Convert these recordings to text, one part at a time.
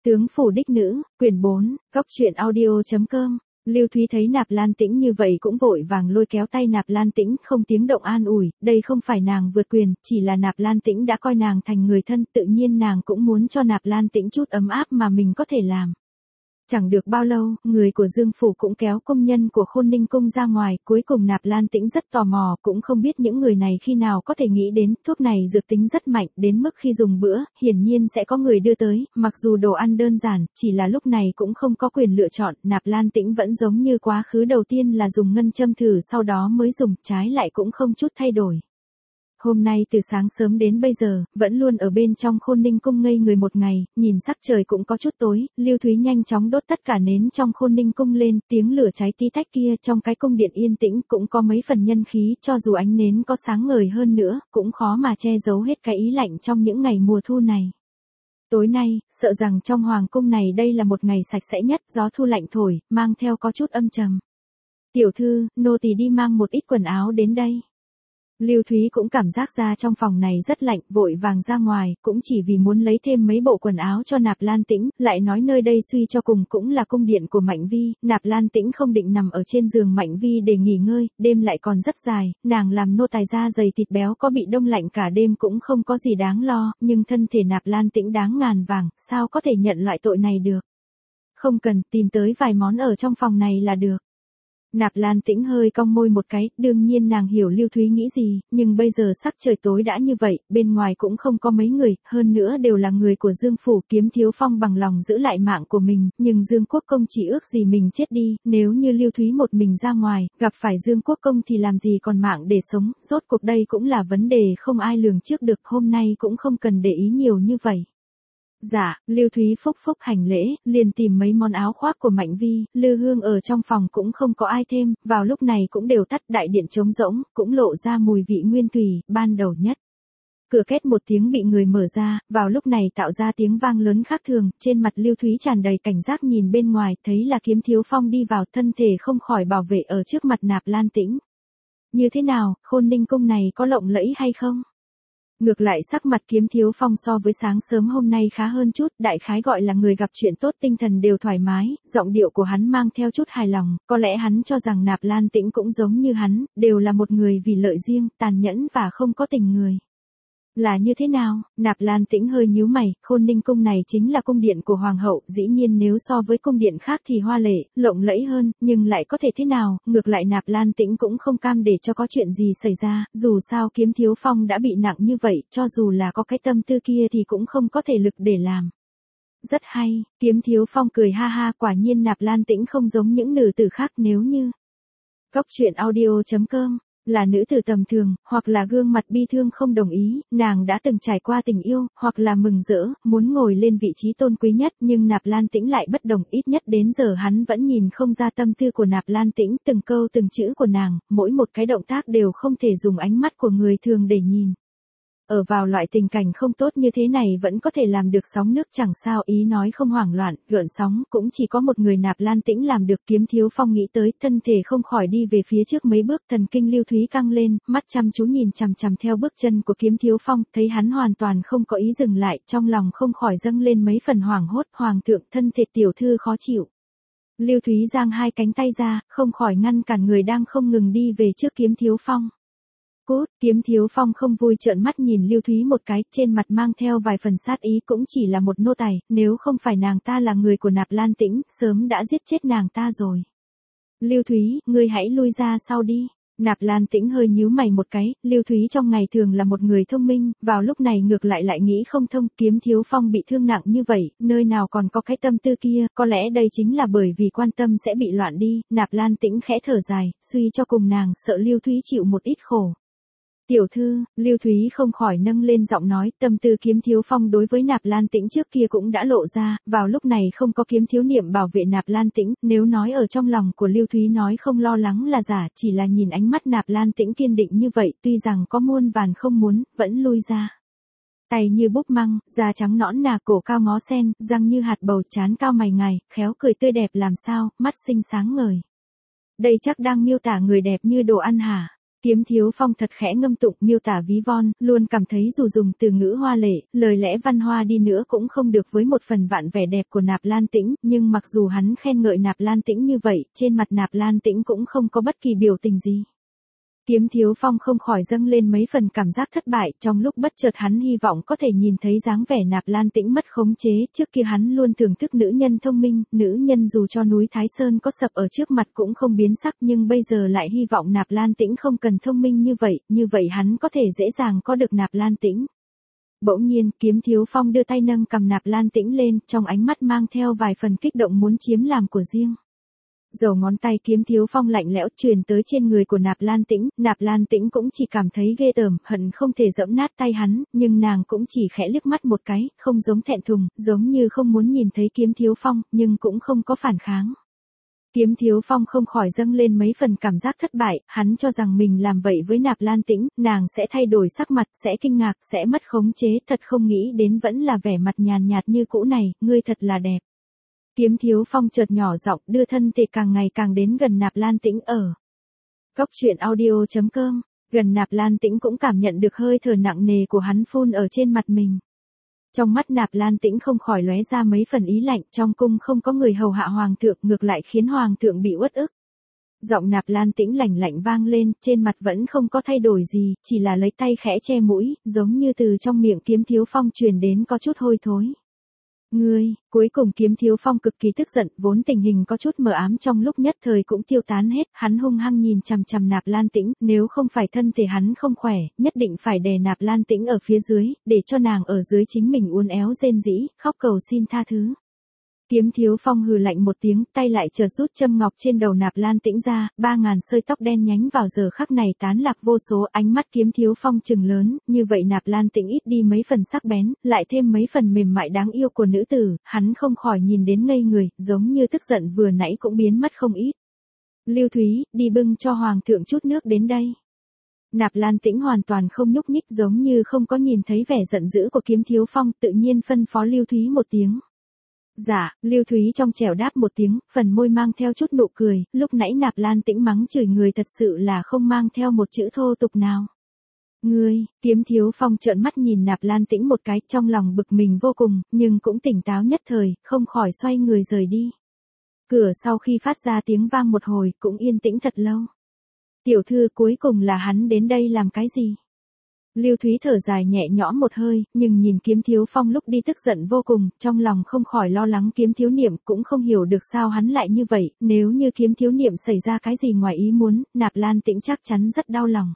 Tướng phủ đích nữ, quyển 4, góc truyện audio.com. Lưu Thúy thấy Nạp Lan Tĩnh như vậy cũng vội vàng lôi kéo tay Nạp Lan Tĩnh không tiếng động an ủi, đây không phải nàng vượt quyền, chỉ là Nạp Lan Tĩnh đã coi nàng thành người thân, tự nhiên nàng cũng muốn cho Nạp Lan Tĩnh chút ấm áp mà mình có thể làm. Chẳng được bao lâu, người của Dương Phủ cũng kéo công nhân của Khôn Ninh Cung ra ngoài, cuối cùng Nạp Lan Tĩnh rất tò mò, cũng không biết những người này khi nào có thể nghĩ đến, thuốc này dược tính rất mạnh, đến mức khi dùng bữa, hiển nhiên sẽ có người đưa tới, mặc dù đồ ăn đơn giản, chỉ là lúc này cũng không có quyền lựa chọn, Nạp Lan Tĩnh vẫn giống như quá khứ đầu tiên là dùng ngân châm thử sau đó mới dùng, trái lại cũng không chút thay đổi. Hôm nay từ sáng sớm đến bây giờ, vẫn luôn ở bên trong Khôn Ninh Cung ngây người một ngày, nhìn sắc trời cũng có chút tối, Lưu Thúy nhanh chóng đốt tất cả nến trong Khôn Ninh Cung lên, tiếng lửa cháy tí tách kia trong cái cung điện yên tĩnh cũng có mấy phần nhân khí, cho dù ánh nến có sáng ngời hơn nữa, cũng khó mà che giấu hết cái ý lạnh trong những ngày mùa thu này. Tối nay, sợ rằng trong hoàng cung này đây là một ngày sạch sẽ nhất, gió thu lạnh thổi, mang theo có chút âm trầm. Tiểu thư, nô tỳ đi mang một ít quần áo đến đây. Lưu Thúy cũng cảm giác ra trong phòng này rất lạnh, vội vàng ra ngoài, cũng chỉ vì muốn lấy thêm mấy bộ quần áo cho Nạp Lan Tĩnh, lại nói nơi đây suy cho cùng cũng là cung điện của Mạnh Vi, Nạp Lan Tĩnh không định nằm ở trên giường Mạnh Vi để nghỉ ngơi, đêm lại còn rất dài, nàng làm nô tài da dày thịt béo có bị đông lạnh cả đêm cũng không có gì đáng lo, nhưng thân thể Nạp Lan Tĩnh đáng ngàn vàng, sao có thể nhận loại tội này được. Không cần, tìm tới vài món ở trong phòng này là được. Nạp Lan Tĩnh hơi cong môi một cái, đương nhiên nàng hiểu Lưu Thúy nghĩ gì, nhưng bây giờ sắc trời tối đã như vậy, bên ngoài cũng không có mấy người, hơn nữa đều là người của Dương Phủ, Kiếm Thiếu Phong bằng lòng giữ lại mạng của mình, nhưng Dương Quốc Công chỉ ước gì mình chết đi, nếu như Lưu Thúy một mình ra ngoài, gặp phải Dương Quốc Công thì làm gì còn mạng để sống, rốt cuộc đây cũng là vấn đề không ai lường trước được, hôm nay cũng không cần để ý nhiều như vậy. Dạ, Lưu Thúy phúc phúc hành lễ, liền tìm mấy món áo khoác của Mạnh Vi, lư hương ở trong phòng cũng không có ai thêm, vào lúc này cũng đều tắt, đại điện trống rỗng, cũng lộ ra mùi vị nguyên thủy, ban đầu nhất. Cửa két một tiếng bị người mở ra, vào lúc này tạo ra tiếng vang lớn khác thường, trên mặt Lưu Thúy tràn đầy cảnh giác nhìn bên ngoài, thấy là Kiếm Thiếu Phong đi vào, thân thể không khỏi bảo vệ ở trước mặt Nạp Lan Tĩnh. Như thế nào, Khôn Ninh Cung này có lộng lẫy hay không? Ngược lại sắc mặt Kiếm Thiếu Phong so với sáng sớm hôm nay khá hơn chút, đại khái gọi là người gặp chuyện tốt, tinh thần đều thoải mái, giọng điệu của hắn mang theo chút hài lòng, có lẽ hắn cho rằng Nạp Lan Tĩnh cũng giống như hắn, đều là một người vì lợi riêng, tàn nhẫn và không có tình người. Là như thế nào? Nạp Lan Tĩnh hơi nhíu mày, Khôn Ninh Cung này chính là cung điện của Hoàng hậu, dĩ nhiên nếu so với cung điện khác thì hoa lệ, lộng lẫy hơn, nhưng lại có thể thế nào, ngược lại Nạp Lan Tĩnh cũng không cam để cho có chuyện gì xảy ra, dù sao Kiếm Thiếu Phong đã bị nặng như vậy, cho dù là có cái tâm tư kia thì cũng không có thể lực để làm. Rất hay, Kiếm Thiếu Phong cười ha ha, quả nhiên Nạp Lan Tĩnh không giống những nữ tử khác, nếu như góc truyện audio.com là nữ tử tầm thường, hoặc là gương mặt bi thương không đồng ý, nàng đã từng trải qua tình yêu, hoặc là mừng rỡ, muốn ngồi lên vị trí tôn quý nhất, nhưng Nạp Lan Tĩnh lại bất đồng, ít nhất đến giờ hắn vẫn nhìn không ra tâm tư của Nạp Lan Tĩnh, từng câu từng chữ của nàng, mỗi một cái động tác đều không thể dùng ánh mắt của người thường để nhìn. Ở vào loại tình cảnh không tốt như thế này vẫn có thể làm được sóng nước chẳng sao, ý nói không hoảng loạn, gợn sóng, cũng chỉ có một người Nạp Lan Tĩnh làm được. Kiếm Thiếu Phong nghĩ tới, thân thể không khỏi đi về phía trước mấy bước, thần kinh Lưu Thúy căng lên, mắt chăm chú nhìn chằm chằm theo bước chân của Kiếm Thiếu Phong, thấy hắn hoàn toàn không có ý dừng lại, trong lòng không khỏi dâng lên mấy phần hoảng hốt, hoàng thượng, thân thể tiểu thư khó chịu. Lưu Thúy giang hai cánh tay ra, không khỏi ngăn cản người đang không ngừng đi về trước Kiếm Thiếu Phong. Cút, Kiếm Thiếu Phong không vui trợn mắt nhìn Lưu Thúy một cái, trên mặt mang theo vài phần sát ý, cũng chỉ là một nô tài, nếu không phải nàng ta là người của Nạp Lan Tĩnh, sớm đã giết chết nàng ta rồi. Lưu Thúy, ngươi hãy lui ra sau đi. Nạp Lan Tĩnh hơi nhíu mày một cái, Lưu Thúy trong ngày thường là một người thông minh, vào lúc này ngược lại nghĩ không thông, Kiếm Thiếu Phong bị thương nặng như vậy, nơi nào còn có cái tâm tư kia, có lẽ đây chính là bởi vì quan tâm sẽ bị loạn đi. Nạp Lan Tĩnh khẽ thở dài, suy cho cùng nàng sợ Lưu Thúy chịu một ít khổ. Tiểu thư, Lưu Thúy không khỏi nâng lên giọng nói, tâm tư Kiếm Thiếu Phong đối với Nạp Lan Tĩnh trước kia cũng đã lộ ra, vào lúc này không có Kiếm Thiếu Niệm bảo vệ Nạp Lan Tĩnh, nếu nói ở trong lòng của Lưu Thúy nói không lo lắng là giả, chỉ là nhìn ánh mắt Nạp Lan Tĩnh kiên định như vậy, tuy rằng có muôn vàn không muốn, vẫn lui ra. Tay như búp măng, da trắng nõn nà, cổ cao ngó sen, răng như hạt bầu, trán cao mày ngài, khéo cười tươi đẹp làm sao, mắt xinh sáng ngời. Đây chắc đang miêu tả người đẹp như đồ ăn hả? Kiếm Thiếu Phong thật khẽ ngâm tụng miêu tả ví von, luôn cảm thấy dù dùng từ ngữ hoa lệ, lời lẽ văn hoa đi nữa cũng không được với một phần vạn vẻ đẹp của Nạp Lan Tĩnh, nhưng mặc dù hắn khen ngợi Nạp Lan Tĩnh như vậy, trên mặt Nạp Lan Tĩnh cũng không có bất kỳ biểu tình gì. Kiếm Thiếu Phong không khỏi dâng lên mấy phần cảm giác thất bại, trong lúc bất chợt hắn hy vọng có thể nhìn thấy dáng vẻ Nạp Lan Tĩnh mất khống chế, trước kia hắn luôn thưởng thức nữ nhân thông minh, nữ nhân dù cho núi Thái Sơn có sập ở trước mặt cũng không biến sắc, nhưng bây giờ lại hy vọng Nạp Lan Tĩnh không cần thông minh như vậy hắn có thể dễ dàng có được Nạp Lan Tĩnh. Bỗng nhiên, Kiếm Thiếu Phong đưa tay nâng cầm Nạp Lan Tĩnh lên, trong ánh mắt mang theo vài phần kích động muốn chiếm làm của riêng. Dầu ngón tay Kiếm Thiếu Phong lạnh lẽo truyền tới trên người của Nạp Lan Tĩnh cũng chỉ cảm thấy ghê tởm, hận không thể giẫm nát tay hắn, nhưng nàng cũng chỉ khẽ liếc mắt một cái, không giống thẹn thùng, giống như không muốn nhìn thấy Kiếm Thiếu Phong, nhưng cũng không có phản kháng. Kiếm Thiếu Phong không khỏi dâng lên mấy phần cảm giác thất bại, hắn cho rằng mình làm vậy với Nạp Lan Tĩnh, nàng sẽ thay đổi sắc mặt, sẽ kinh ngạc, sẽ mất khống chế, thật không nghĩ đến vẫn là vẻ mặt nhàn nhạt như cũ này, ngươi thật là đẹp. Kiếm Thiếu Phong chợt nhỏ giọng đưa thân thể càng ngày càng đến gần Nạp Lan Tĩnh ở. Cốc truyện audio.com, gần Nạp Lan Tĩnh cũng cảm nhận được hơi thở nặng nề của hắn phun ở trên mặt mình. Trong mắt Nạp Lan Tĩnh không khỏi lóe ra mấy phần ý lạnh, trong cung không có người hầu hạ hoàng thượng, ngược lại khiến hoàng thượng bị uất ức. Giọng Nạp Lan Tĩnh lạnh lạnh vang lên, trên mặt vẫn không có thay đổi gì, chỉ là lấy tay khẽ che mũi, giống như từ trong miệng Kiếm Thiếu Phong truyền đến có chút hôi thối. Ngươi, cuối cùng Kiếm Thiếu Phong cực kỳ tức giận, vốn tình hình có chút mờ ám trong lúc nhất thời cũng tiêu tán hết, hắn hung hăng nhìn chằm chằm Nạp Lan Tĩnh, nếu không phải thân thể hắn không khỏe, nhất định phải đè Nạp Lan Tĩnh ở phía dưới, để cho nàng ở dưới chính mình uốn éo rên rỉ, khóc cầu xin tha thứ. Kiếm Thiếu Phong hừ lạnh một tiếng, tay lại chợt rút châm ngọc trên đầu Nạp Lan Tĩnh ra, 3000 sợi tóc đen nhánh vào giờ khắc này tán lạc vô số, ánh mắt Kiếm Thiếu Phong trừng lớn, như vậy Nạp Lan Tĩnh ít đi mấy phần sắc bén, lại thêm mấy phần mềm mại đáng yêu của nữ tử, hắn không khỏi nhìn đến ngây người, giống như tức giận vừa nãy cũng biến mất không ít. Lưu Thúy, đi bưng cho hoàng thượng chút nước đến đây. Nạp Lan Tĩnh hoàn toàn không nhúc nhích, giống như không có nhìn thấy vẻ giận dữ của Kiếm Thiếu Phong, tự nhiên phân phó Lưu Thúy một tiếng. Dạ, Lưu Thúy trong trẻo đáp một tiếng, phần môi mang theo chút nụ cười, lúc nãy Nạp Lan Tĩnh mắng chửi người thật sự là không mang theo một chữ thô tục nào. Ngươi, Kiếm Thiếu Phong trợn mắt nhìn Nạp Lan Tĩnh một cái, trong lòng bực mình vô cùng, nhưng cũng tỉnh táo nhất thời, không khỏi xoay người rời đi. Cửa sau khi phát ra tiếng vang một hồi, cũng yên tĩnh thật lâu. Tiểu thư, cuối cùng là hắn đến đây làm cái gì? Lưu Thúy thở dài nhẹ nhõm một hơi, nhưng nhìn Kiếm Thiếu Phong lúc đi tức giận vô cùng, trong lòng không khỏi lo lắng Kiếm Thiếu Niệm, cũng không hiểu được sao hắn lại như vậy, nếu như Kiếm Thiếu Niệm xảy ra cái gì ngoài ý muốn, Nạp Lan Tĩnh chắc chắn rất đau lòng.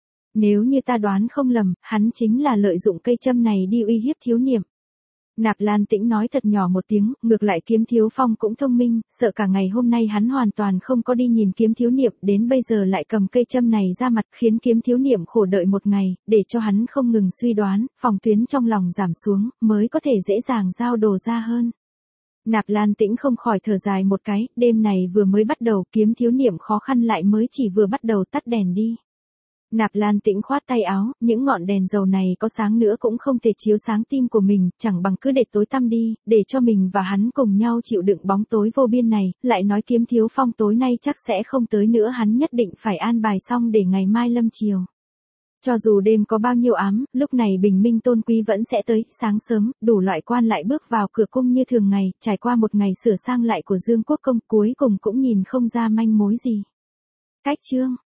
Nếu như ta đoán không lầm, hắn chính là lợi dụng cây châm này đi uy hiếp Thiếu Niệm. Nạp Lan Tĩnh nói thật nhỏ một tiếng, ngược lại Kiếm Thiếu Phong cũng thông minh, sợ cả ngày hôm nay hắn hoàn toàn không có đi nhìn Kiếm Thiếu Niệm, đến bây giờ lại cầm cây châm này ra mặt, khiến Kiếm Thiếu Niệm khổ đợi một ngày, để cho hắn không ngừng suy đoán, phòng tuyến trong lòng giảm xuống, mới có thể dễ dàng giao đồ ra hơn. Nạp Lan Tĩnh không khỏi thở dài một cái, đêm này vừa mới bắt đầu, Kiếm Thiếu Niệm khó khăn lại mới chỉ vừa bắt đầu tắt đèn đi. Nạp Lan Tĩnh khoát tay áo, những ngọn đèn dầu này có sáng nữa cũng không thể chiếu sáng tim của mình, chẳng bằng cứ để tối tăm đi, để cho mình và hắn cùng nhau chịu đựng bóng tối vô biên này, lại nói Kiếm Thiếu Phong tối nay chắc sẽ không tới nữa, hắn nhất định phải an bài xong để ngày mai lâm chiều. Cho dù đêm có bao nhiêu ám, lúc này bình minh tôn quý vẫn sẽ tới, sáng sớm, đủ loại quan lại bước vào cửa cung như thường ngày, trải qua một ngày sửa sang lại của Dương Quốc công, cuối cùng cũng nhìn không ra manh mối gì. Cách chương